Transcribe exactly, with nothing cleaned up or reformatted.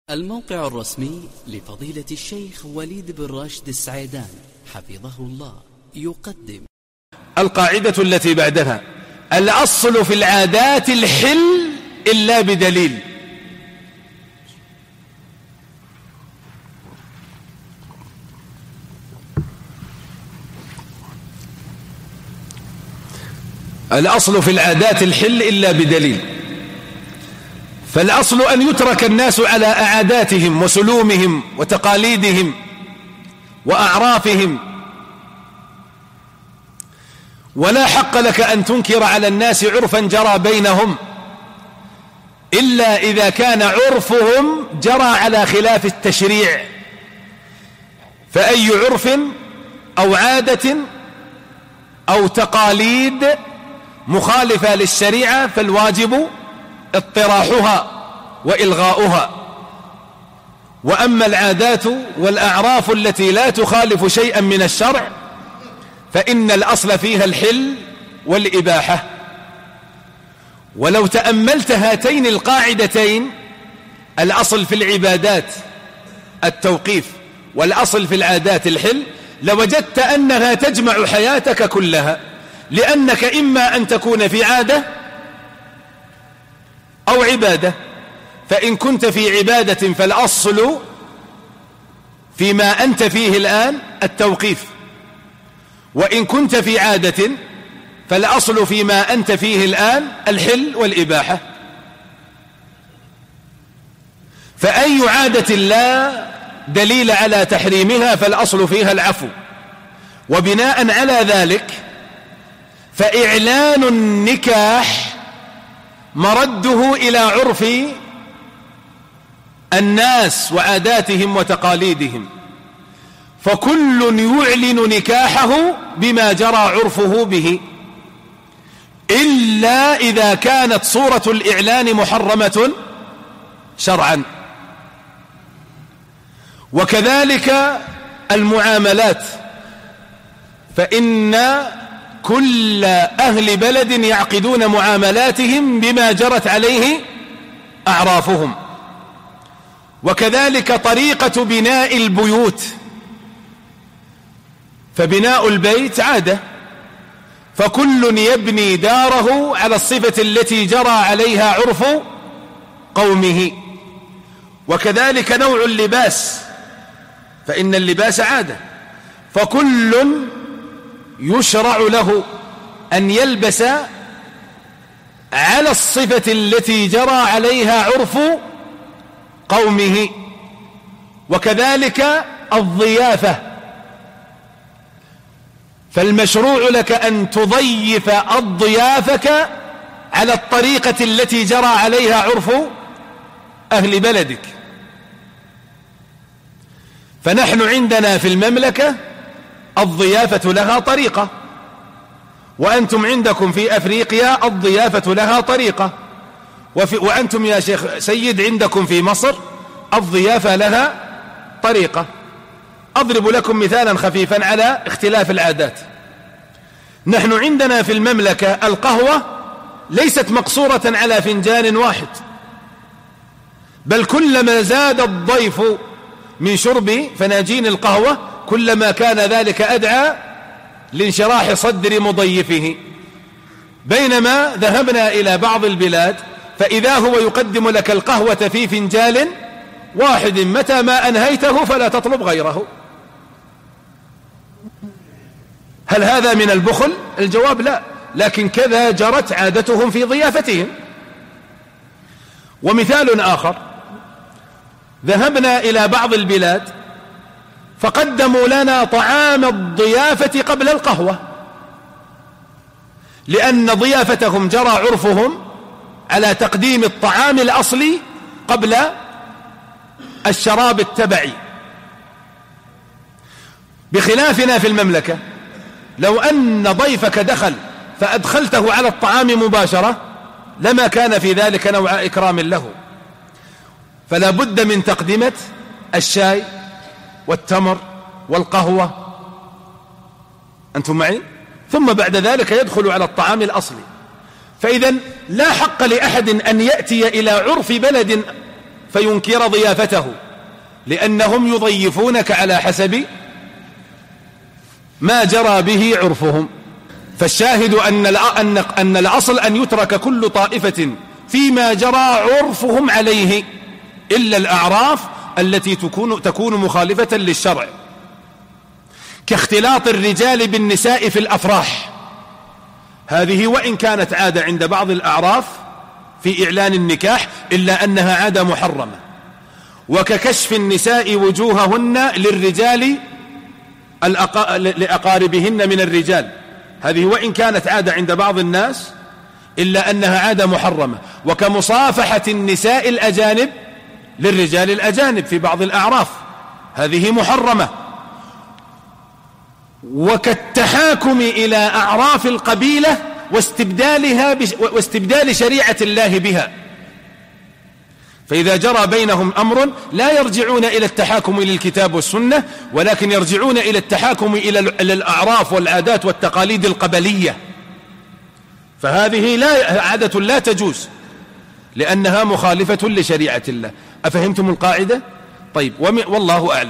الموقع الرسمي لفضيلة الشيخ وليد بن راشد السعيدان حفظه الله يقدم القاعدة التي بعدها: الأصل في العادات الحل إلا بدليل. الأصل في العادات الحل إلا بدليل. فالأصل أن يترك الناس على عاداتهم وسلومهم وتقاليدهم وأعرافهم، ولا حق لك أن تنكر على الناس عرفا جرى بينهم إلا إذا كان عرفهم جرى على خلاف التشريع. فأي عرف أو عادة أو تقاليد مخالفة للشريعة فالواجب اطراحها وإلغاؤها. وأما العادات والأعراف التي لا تخالف شيئا من الشرع فإن الأصل فيها الحل والإباحة. ولو تأملت هاتين القاعدتين، الأصل في العبادات التوقيف والأصل في العادات الحل، لوجدت أنها تجمع حياتك كلها، لأنك إما أن تكون في عادة أو عبادة. فإن كنت في عبادة فالأصل فيما أنت فيه الآن التوقيف، وإن كنت في عادة فالأصل فيما أنت فيه الآن الحل والإباحة. فأي عادة لا دليل على تحريمها فالأصل فيها العفو. وبناء على ذلك فإعلان النكاح مرده إلى عرف الناس وعاداتهم وتقاليدهم، فكل يعلن نكاحه بما جرى عرفه به، إلا إذا كانت صورة الإعلان محرمة شرعا. وكذلك المعاملات، فإن كل أهل بلد يعقدون معاملاتهم بما جرت عليه أعرافهم. وكذلك طريقة بناء البيوت، فبناء البيت عادة، فكل يبني داره على الصفة التي جرى عليها عرف قومه. وكذلك نوع اللباس، فإن اللباس عادة، فكل يشرع له أن يلبس على الصفة التي جرى عليها عرف قومه. وكذلك الضيافة، فالمشروع لك أن تضيف الضيافك على الطريقة التي جرى عليها عرف أهل بلدك. فنحن عندنا في المملكة الضيافة لها طريقة، وأنتم عندكم في أفريقيا الضيافة لها طريقة، وفي وأنتم يا شيخ سيد عندكم في مصر الضيافة لها طريقة. أضرب لكم مثالا خفيفا على اختلاف العادات. نحن عندنا في المملكة القهوة ليست مقصورة على فنجان واحد، بل كلما زاد الضيف من شرب فناجين القهوة كلما كان ذلك أدعى لانشراح صدر مضيفه. بينما ذهبنا إلى بعض البلاد فإذا هو يقدم لك القهوة في فنجان واحد، متى ما أنهيته فلا تطلب غيره. هل هذا من البخل؟ الجواب لا، لكن كذا جرت عادتهم في ضيافتهم. ومثال آخر، ذهبنا إلى بعض البلاد فقدموا لنا طعام الضيافة قبل القهوة، لأن ضيافتهم جرى عرفهم على تقديم الطعام الأصلي قبل الشراب التبعي. بخلافنا في المملكة، لو أن ضيفك دخل فأدخلته على الطعام مباشرة لما كان في ذلك نوع إكرام له، فلا بد من تقدمة الشاي والتمر والقهوة، أنتم معي؟ ثم بعد ذلك يدخل على الطعام الأصلي. فإذا لا حق لأحد أن يأتي إلى عرف بلد فينكر ضيافته، لأنهم يضيفونك على حسب ما جرى به عرفهم. فالشاهد أن أن أن الأصل أن يترك كل طائفة فيما جرى عرفهم عليه، إلا الأعراف التي تكون تكون مخالفة للشرع، كاختلاط الرجال بالنساء في الأفراح، هذه وإن كانت عادة عند بعض الأعراف في إعلان النكاح إلا أنها عادة محرمة، وككشف النساء وجوههن للرجال لأقاربهن من الرجال، هذه وإن كانت عادة عند بعض الناس إلا أنها عادة محرمة، وكمصافحة النساء الأجانب للرجال الأجانب في بعض الأعراف، هذه محرمة، وكالتحاكم إلى أعراف القبيلة واستبدالها واستبدال شريعة الله بها. فإذا جرى بينهم أمر لا يرجعون إلى التحاكم إلى الكتاب والسنة، ولكن يرجعون إلى التحاكم إلى الأعراف والعادات والتقاليد القبلية، فهذه لا عادة لا تجوز لأنها مخالفة لشريعة الله. أفهمتم القاعدة؟ طيب، والله أعلم.